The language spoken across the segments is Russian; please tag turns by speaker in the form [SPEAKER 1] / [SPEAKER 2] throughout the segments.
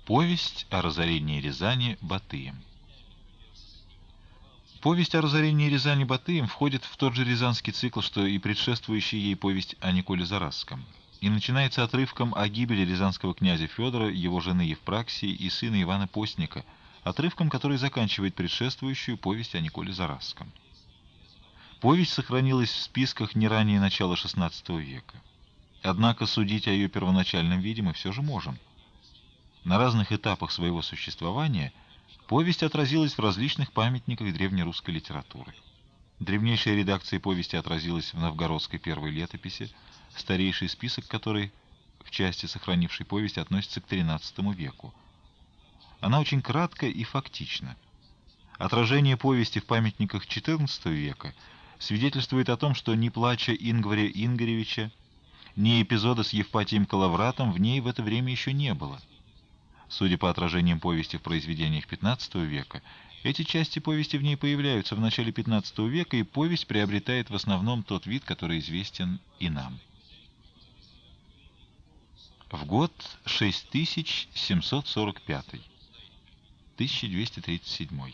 [SPEAKER 1] Повесть о разорении Рязани Батыем. Повесть о разорении Рязани Батыем входит в тот же рязанский цикл, что и предшествующая ей повесть о Николе Заразском, и начинается отрывком о гибели рязанского князя Федора, его жены Евпраксии и сына Ивана Постника, отрывком, который заканчивает предшествующую повесть о Николе Заразском. Повесть сохранилась в списках не ранее начала XVI века. Однако судить о ее первоначальном виде мы все же можем. На разных этапах своего существования повесть отразилась в различных памятниках древнерусской литературы. Древнейшая редакция повести отразилась в новгородской первой летописи, старейший список которой в части сохранившей повесть относится к XIII веку. Она очень кратка и фактична. Отражение повести в памятниках XIV века свидетельствует о том, что ни плача Ингваря Ингоревича, ни эпизода с Евпатием Калавратом в ней в это время еще не было. Судя по отражениям повести в произведениях XV века, эти части повести в ней появляются в начале XV века, и повесть приобретает в основном тот вид, который известен и нам. В год 6745, 1237.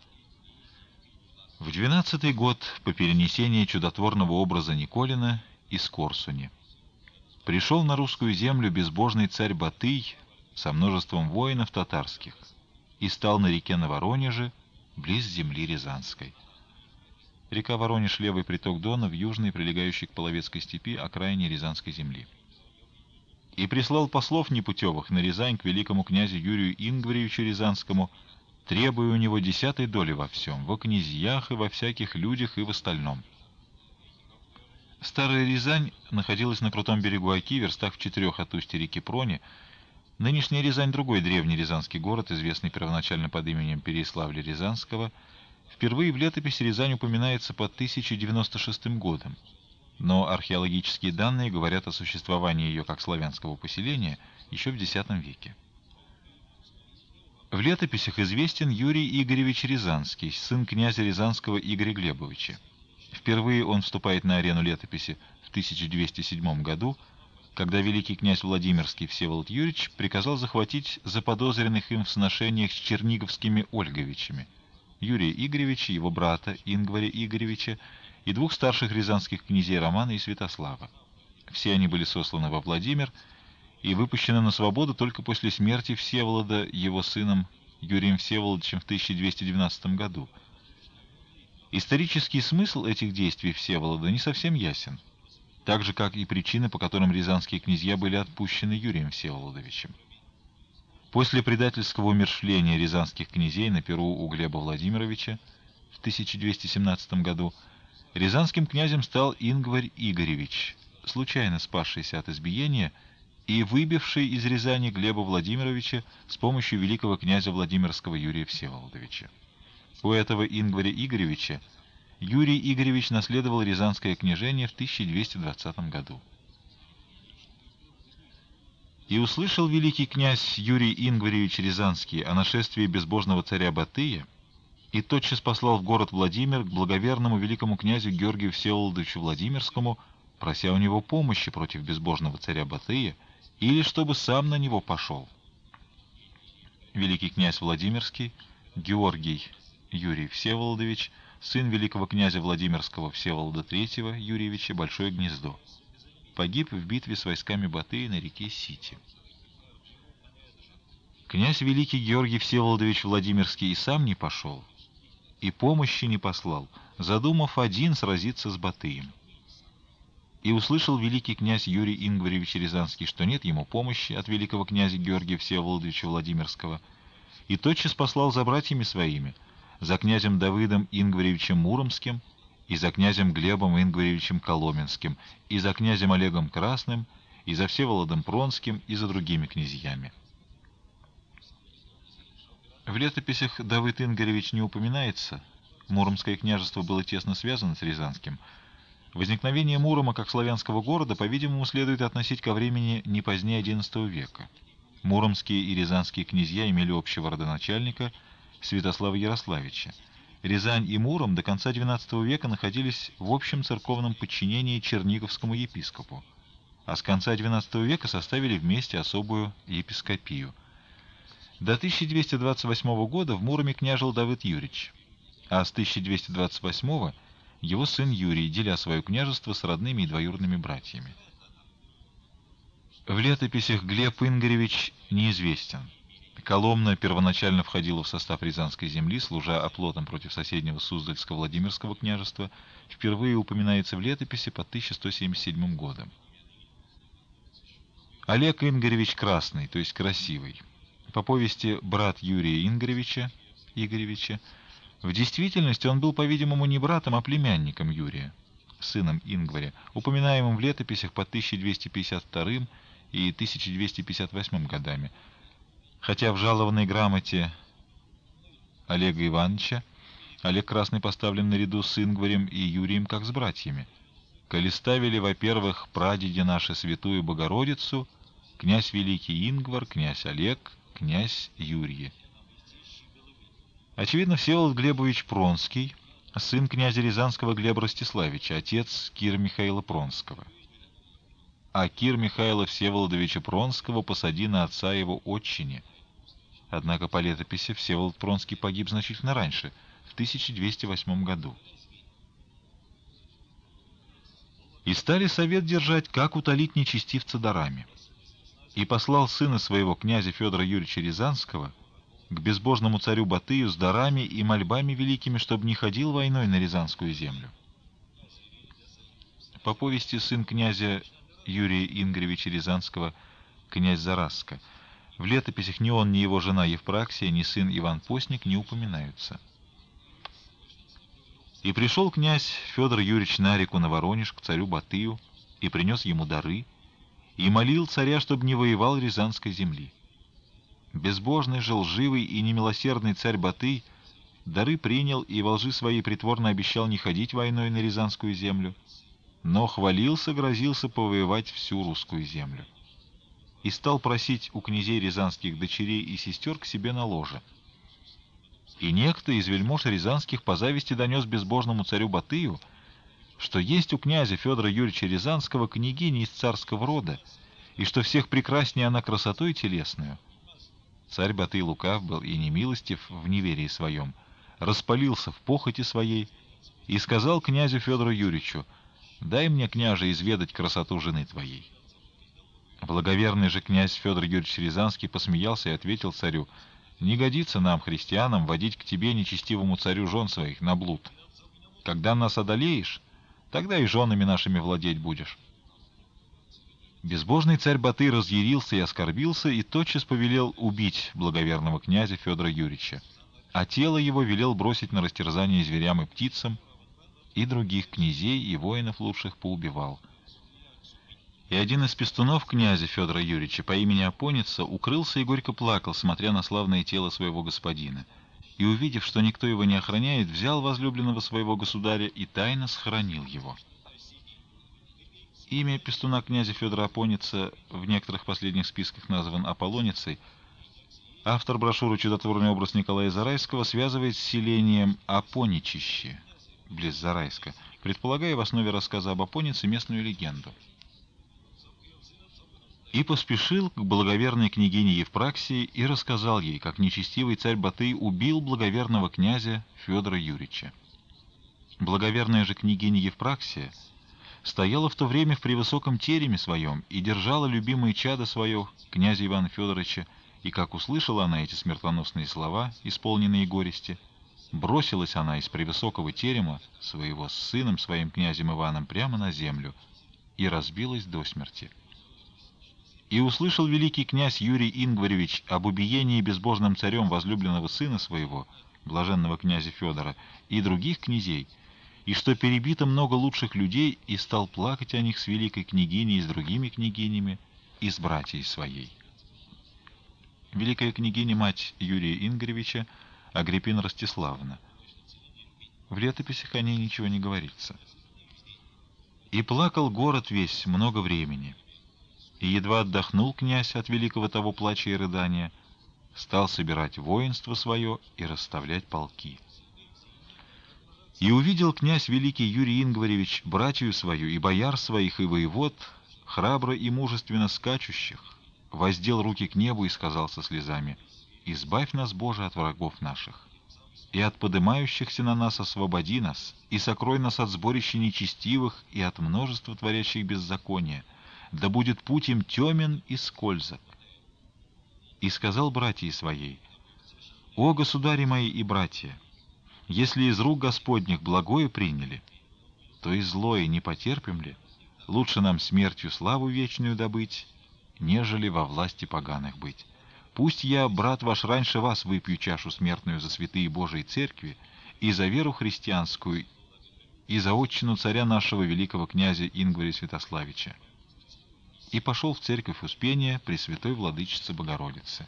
[SPEAKER 1] В 12-й год по перенесении чудотворного образа Николина из Корсуни пришел на русскую землю безбожный царь Батый со множеством воинов татарских и стал на реке на Воронеже, близ земли Рязанской. Река Воронеж — левый приток Дона в южной, прилегающей к Половецкой степи, окраине Рязанской земли. И прислал послов непутевых на Рязань к великому князю Юрию Ингваревичу Рязанскому, требуя у него 10 доли во всем, во князьях и во всяких людях и в остальном. Старая Рязань находилась на крутом берегу Оки, верстах в 4 от устья реки Прони. Нынешняя Рязань — другой древний рязанский город, известный первоначально под именем Переяславля-Рязанского. Впервые в летописи Рязань упоминается под 1096 годом, но археологические данные говорят о существовании ее как славянского поселения еще в X веке. В летописях известен Юрий Игоревич Рязанский, сын князя Рязанского Игоря Глебовича. Впервые он вступает на арену летописи в 1207 году, когда великий князь Владимирский Всеволод Юрьевич приказал захватить заподозренных им в сношениях с черниговскими Ольговичами Юрия Игоревича, его брата Ингваря Игоревича и 2 старших рязанских князей Романа и Святослава. Все они были сосланы во Владимир и выпущены на свободу только после смерти Всеволода его сыном Юрием Всеволодовичем в 1212 году. Исторический смысл этих действий Всеволода не совсем ясен, так же, как и причины, по которым рязанские князья были отпущены Юрием Всеволодовичем. После предательского умерщвления рязанских князей на перу у Глеба Владимировича в 1217 году рязанским князем стал Ингварь Игоревич, случайно спасшийся от избиения и выбивший из Рязани Глеба Владимировича с помощью великого князя Владимирского Юрия Всеволодовича. У этого Ингваря Игоревича Юрий Игоревич наследовал Рязанское княжение в 1220 году. «И услышал великий князь Юрий Ингваревич Рязанский о нашествии безбожного царя Батыя, и тотчас послал в город Владимир к благоверному великому князю Георгию Всеволодовичу Владимирскому, прося у него помощи против безбожного царя Батыя, или чтобы сам на него пошел. Великий князь Владимирский, Георгий Юрий Всеволодович, сын великого князя Владимирского Всеволода III Юрьевича, Большое Гнездо, погиб в битве с войсками Батыя на реке Сити. Князь великий Георгий Всеволодович Владимирский и сам не пошел, и помощи не послал, задумав один сразиться с Батыем. И услышал великий князь Юрий Ингваревич Рязанский, что нет ему помощи от великого князя Георгия Всеволодовича Владимирского, и тотчас послал за братьями своими, за князем Давыдом Ингваревичем Муромским, и за князем Глебом Ингваревичем Коломенским, и за князем Олегом Красным, и за Всеволодом Пронским, и за другими князьями. В летописях Давыд Ингваревич не упоминается. Муромское княжество было тесно связано с Рязанским. Возникновение Мурома как славянского города, по-видимому, следует относить ко времени не позднее XI века. Муромские и рязанские князья имели общего родоначальника Святослава Ярославича. Рязань и Муром до конца XII века находились в общем церковном подчинении черниговскому епископу, а с конца XII века составили вместе особую епископию. До 1228 года в Муроме княжил Давыд Юрич, а с 1228 его сын Юрий, деля свое княжество с родными и двоюродными братьями. В летописях Глеб Ингоревич неизвестен. Коломна первоначально входила в состав Рязанской земли, служа оплотом против соседнего Суздальско-Владимирского княжества, впервые упоминается в летописи под 1177 годом. Олег Ингоревич Красный, то есть Красивый, по повести брат Юрия Ингоревича, Игоревича, в действительности он был, по-видимому, не братом, а племянником Юрия, сыном Ингваря, упоминаемым в летописях под 1252 и 1258 годами, хотя в жалованной грамоте Олега Ивановича Олег Красный поставлен наряду с Ингварем и Юрием как с братьями. «Коли ставили, во-первых, прадеди наши святую Богородицу, князь Великий Ингвар, князь Олег, князь Юрий». Очевидно, Всеволод Глебович Пронский, сын князя Рязанского Глеба Ростиславича, отец Кира Михаила Пронского. А Кир Михаила Всеволодовича Пронского посади на отца его отчине. Однако по летописи Всеволод Пронский погиб значительно раньше, в 1208 году. И стали совет держать, как утолить нечестивца дарами. И послал сына своего князя Федора Юрьевича Рязанского к безбожному царю Батыю с дарами и мольбами великими, чтобы не ходил войной на Рязанскую землю. По повести сын князя Юрия Ингоревича Рязанского, князь Зараска, в летописях ни он, ни его жена Евпраксия, ни сын Иван Постник не упоминаются. И пришел князь Федор Юрьевич на реку на Воронеж к царю Батыю и принес ему дары, и молил царя, чтобы не воевал Рязанской земли. Безбожный же, лживый и немилосердный царь Батый дары принял и во лжи своей притворно обещал не ходить войной на Рязанскую землю, но хвалился, грозился повоевать всю русскую землю. И стал просить у князей рязанских дочерей и сестер к себе на ложе. И некто из вельмож рязанских по зависти донес безбожному царю Батыю, что есть у князя Федора Юрьевича Рязанского княгиня из царского рода, и что всех прекраснее она красотой телесную. Царь Батый лукав был и немилостив в неверии своем, распалился в похоти своей и сказал князю Федору Юрьевичу: «Дай мне, княже, изведать красоту жены твоей». Благоверный же князь Федор Юрьевич Рязанский посмеялся и ответил царю: «Не годится нам, христианам, водить к тебе, нечестивому царю, жен своих на блуд. Когда нас одолеешь, тогда и женами нашими владеть будешь». Безбожный царь Батый разъярился и оскорбился, и тотчас повелел убить благоверного князя Федора Юрьевича, а тело его велел бросить на растерзание зверям и птицам, и других князей и воинов лучших поубивал. И один из пестунов князя Федора Юрьевича по имени Апоница укрылся и горько плакал, смотря на славное тело своего господина, и, увидев, что никто его не охраняет, взял возлюбленного своего государя и тайно схоронил его. Имя пестуна князя Федора Апоница в некоторых последних списках назван Аполлоницей. Автор брошюры «Чудотворный образ Николая Зарайского» связывает с селением Апоничище, близ Зарайска, предполагая в основе рассказа об Апонице местную легенду. И поспешил к благоверной княгине Евпраксии и рассказал ей, как нечестивый царь Батый убил благоверного князя Федора Юрьевича. Благоверная же княгиня Евпраксия стояла в то время в превысоком тереме своем и держала любимое чадо свое, князя Ивана Федоровича, и как услышала она эти смертоносные слова, исполненные горести, бросилась она из превысокого терема своего с сыном своим князем Иваном прямо на землю и разбилась до смерти. И услышал великий князь Юрий Ингваревич об убиении безбожным царем возлюбленного сына своего, блаженного князя Федора, и других князей, и что перебито много лучших людей, и стал плакать о них с великой княгиней и с другими княгинями, и с братьей своей. Великая княгиня, мать Юрия Ингоревича, Агриппина Ростиславна. В летописях о ней ничего не говорится. «И плакал город весь много времени, и едва отдохнул князь от великого того плача и рыдания, стал собирать воинство свое и расставлять полки. И увидел князь великий Юрий Ингваревич братью свою и бояр своих и воевод, храбро и мужественно скачущих, воздел руки к небу и сказал со слезами: избавь нас, Боже, от врагов наших, и от подымающихся на нас освободи нас, и сокрой нас от сборища нечестивых и от множества творящих беззакония, да будет путь им темен и скользок. И сказал братьи своей: «О, государи мои и братья, если из рук Господних благое приняли, то и злое не потерпим ли? Лучше нам смертью славу вечную добыть, нежели во власти поганых быть. Пусть я, брат ваш, раньше вас выпью чашу смертную за святые Божией церкви и за веру христианскую, и за отчину царя нашего великого князя Ингваря Святославича». И пошел в церковь Успения Пресвятой Владычицы Богородицы.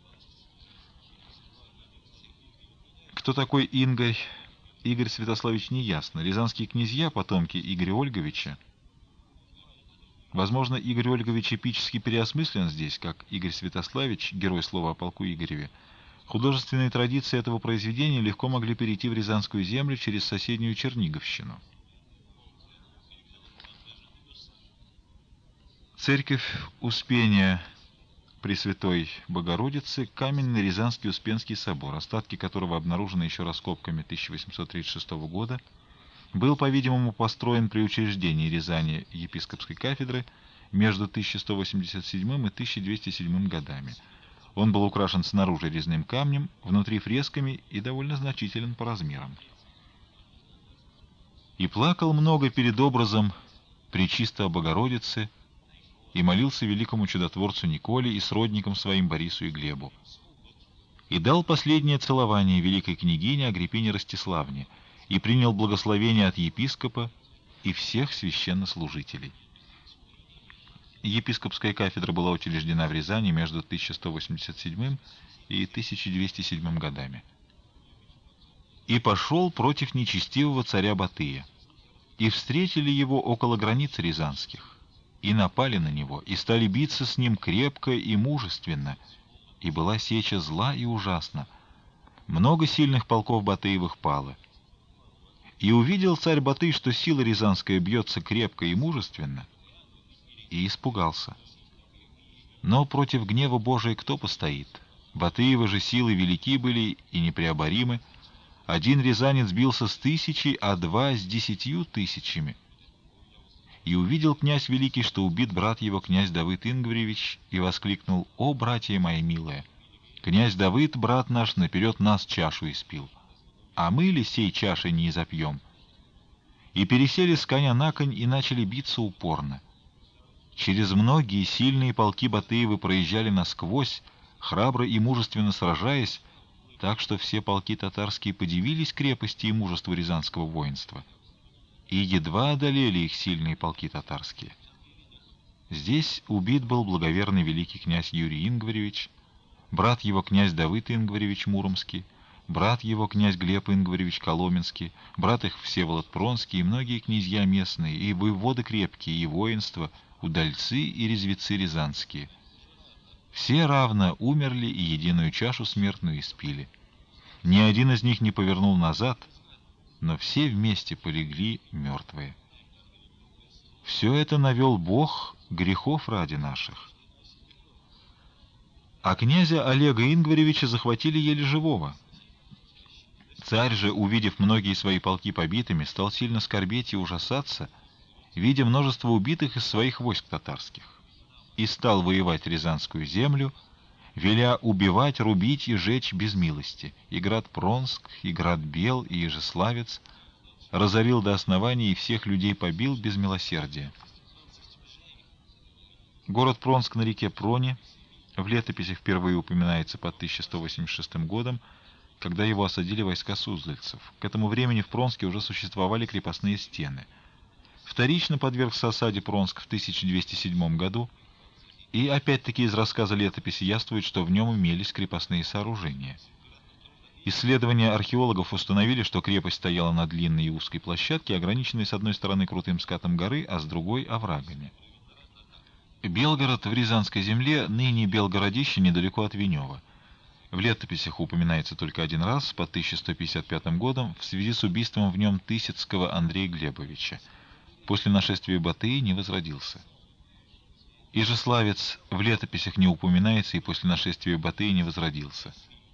[SPEAKER 1] Кто такой Ингорь, Игорь Святославич, неясно. Рязанские князья, потомки Игоря Ольговича. Возможно, Игорь Ольгович эпически переосмыслен здесь, как Игорь Святославич, герой слова о полку Игореве. Художественные традиции этого произведения легко могли перейти в Рязанскую землю через соседнюю Черниговщину. Церковь Успения Пресвятой Богородицы, каменный Рязанский Успенский собор, остатки которого обнаружены еще раскопками 1836 года, был, по-видимому, построен при учреждении Рязани епископской кафедры между 1187 и 1207 годами. Он был украшен снаружи резным камнем, внутри фресками и довольно значителен по размерам. «И плакал много перед образом Пречистой Богородицы, и молился великому чудотворцу Николе и сродникам своим Борису и Глебу. И дал последнее целование великой княгине Агриппине Ростиславне, и принял благословение от епископа и всех священнослужителей». Епископская кафедра была учреждена в Рязани между 1187 и 1207 годами. «И пошел против нечестивого царя Батыя, и встретили его около границ рязанских, и напали на него, и стали биться с ним крепко и мужественно, и была сеча зла и ужасна. Много сильных полков Батыевых пало. И увидел царь Батый, что сила рязанская бьется крепко и мужественно, и испугался. Но против гнева Божия кто постоит? Батыевы же силы велики были и непреоборимы. Один рязанец бился с 1000, а два с 10 000. И увидел князь великий, что убит брат его, князь Давыд Ингваревич, и воскликнул: «О, братья мои милые! Князь Давыд, брат наш, наперед нас чашу испил, а мы ли сей чашей не изопьем?» И пересели с коня на конь и начали биться упорно. Через многие сильные полки Батыевы проезжали насквозь, храбро и мужественно сражаясь, так что все полки татарские подивились крепости и мужеству рязанского воинства, и едва одолели их сильные полки татарские. Здесь убит был благоверный великий князь Юрий Ингваревич, брат его князь Давыд Ингваревич Муромский, брат его князь Глеб Ингваревич Коломенский, брат их Всеволод Пронский и многие князья местные, и воеводы крепкие, и воинства, удальцы и резвецы рязанские. Все равно умерли и единую чашу смертную испили. Ни один из них не повернул назад, но все вместе полегли мертвые. Все это навел Бог грехов ради наших. А князя Олега Ингваревича захватили еле живого. Царь же, увидев многие свои полки побитыми, стал сильно скорбеть и ужасаться, видя множество убитых из своих войск татарских, и стал воевать Рязанскую землю, веля убивать, рубить и жечь без милости, и град Пронск, и град Бел, и Ижеславец, разорил до основания и всех людей побил без милосердия. Город Пронск на реке Проне в летописях впервые упоминается под 1186 годом, когда его осадили войска суздальцев. К этому времени в Пронске уже существовали крепостные стены. Вторично подвергся осаде Пронск в 1207 году, и опять-таки из рассказа летописи яствует, что в нем имелись крепостные сооружения. Исследования археологов установили, что крепость стояла на длинной и узкой площадке, ограниченной с одной стороны крутым скатом горы, а с другой — оврагами. Белгород в Рязанской земле, ныне Белгородище, недалеко от Венева. В летописях упоминается только один раз, по 1155 годом, в связи с убийством в нем Тысяцкого Андрея Глебовича. После нашествия Батыя не возродился. Ижеславец в летописях не упоминается и после нашествия Батыя не возродился.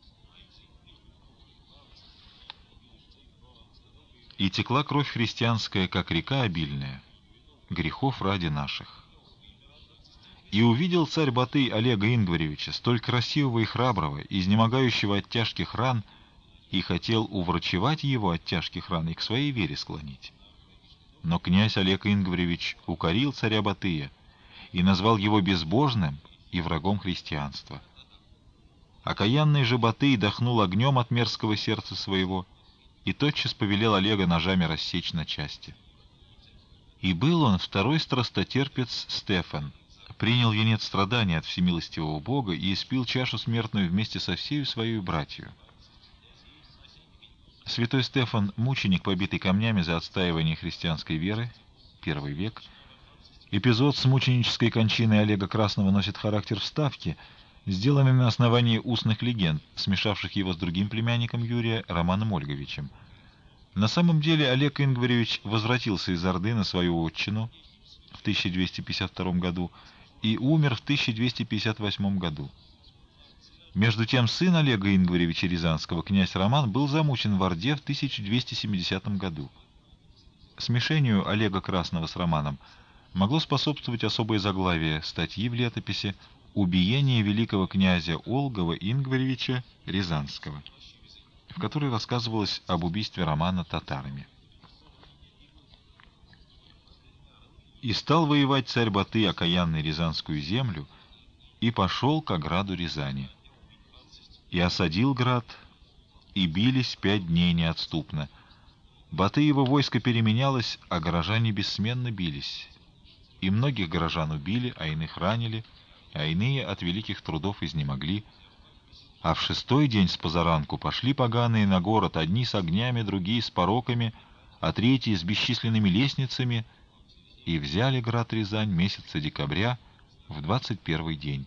[SPEAKER 1] И текла кровь христианская, как река обильная, грехов ради наших. И увидел царь Батый Олега Ингваревича, столь красивого и храброго, изнемогающего от тяжких ран, и хотел уврачевать его от тяжких ран и к своей вере склонить. Но князь Олег Ингваревич укорил царя Батыя и назвал его безбожным и врагом христианства. Окаянный же Батый дохнул огнем от мерзкого сердца своего и тотчас повелел Олега ножами рассечь на части. И был он второй страстотерпец Стефан, принял венец страданий от всемилостивого Бога и испил чашу смертную вместе со всею своей братью. Святой Стефан, мученик, побитый камнями за отстаивание христианской веры, I век. Эпизод с мученической кончиной Олега Красного носит характер вставки, сделанной на основании устных легенд, смешавших его с другим племянником Юрия, Романом Ольговичем. На самом деле Олег Ингваревич возвратился из Орды на свою отчину в 1252 году и умер в 1258 году. Между тем сын Олега Ингваревича Рязанского, князь Роман, был замучен в Орде в 1270 году. Смешению Олега Красного с Романом могло способствовать особое заглавие статьи в летописи «Убиение великого князя Олгова Ингваревича Рязанского», в которой рассказывалось об убийстве Романа татарами. «И стал воевать царь Батый окаянный Рязанскую землю, и пошел к ограду Рязани. И осадил град, и бились 5 дней неотступно. Батыево войско переменялось, а горожане бессменно бились. И многих горожан убили, а иных ранили, а иные от великих трудов изнемогли. А в 6-й день с позаранку пошли поганые на город, одни с огнями, другие с пороками, а третьи с бесчисленными лестницами, и взяли град Рязань месяца декабря в 21-й день.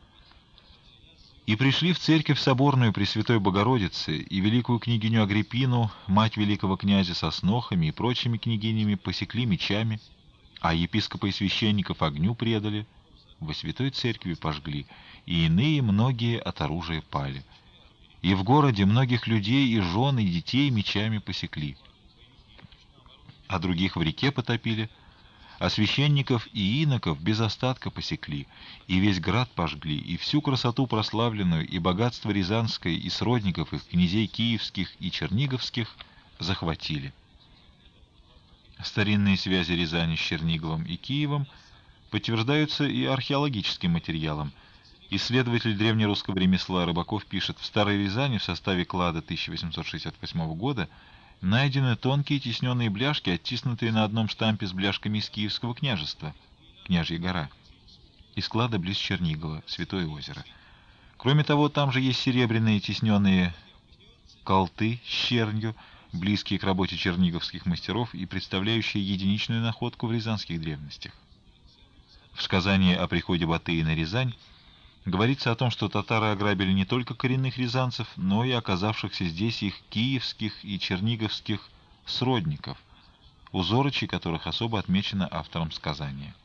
[SPEAKER 1] И пришли в церковь соборную Пресвятой Богородицы, и великую княгиню Агриппину, мать великого князя, со снохами и прочими княгинями посекли мечами, а епископа и священников огню предали, во святой церкви пожгли, и иные многие от оружия пали. И в городе многих людей и жен, и детей мечами посекли, а других в реке потопили, а священников и иноков без остатка посекли, и весь град пожгли, и всю красоту прославленную, и богатство рязанское, и сродников их, князей киевских и черниговских, захватили. Старинные связи Рязани с Черниговым и Киевом подтверждаются и археологическим материалом. Исследователь древнерусского ремесла Рыбаков пишет: в Старой Рязани в составе клада 1868 года найдены тонкие тисненные бляшки, оттиснутые на одном штампе с бляшками из Киевского княжества, Княжья гора, из клада близ Чернигова, Святое озеро. Кроме того, там же есть серебряные тисненные колты с чернью, близкие к работе черниговских мастеров и представляющие единичную находку в рязанских древностях. В сказании о приходе Батыя на Рязань говорится о том, что татары ограбили не только коренных рязанцев, но и оказавшихся здесь их киевских и черниговских сродников, узорочи которых особо отмечено автором сказания.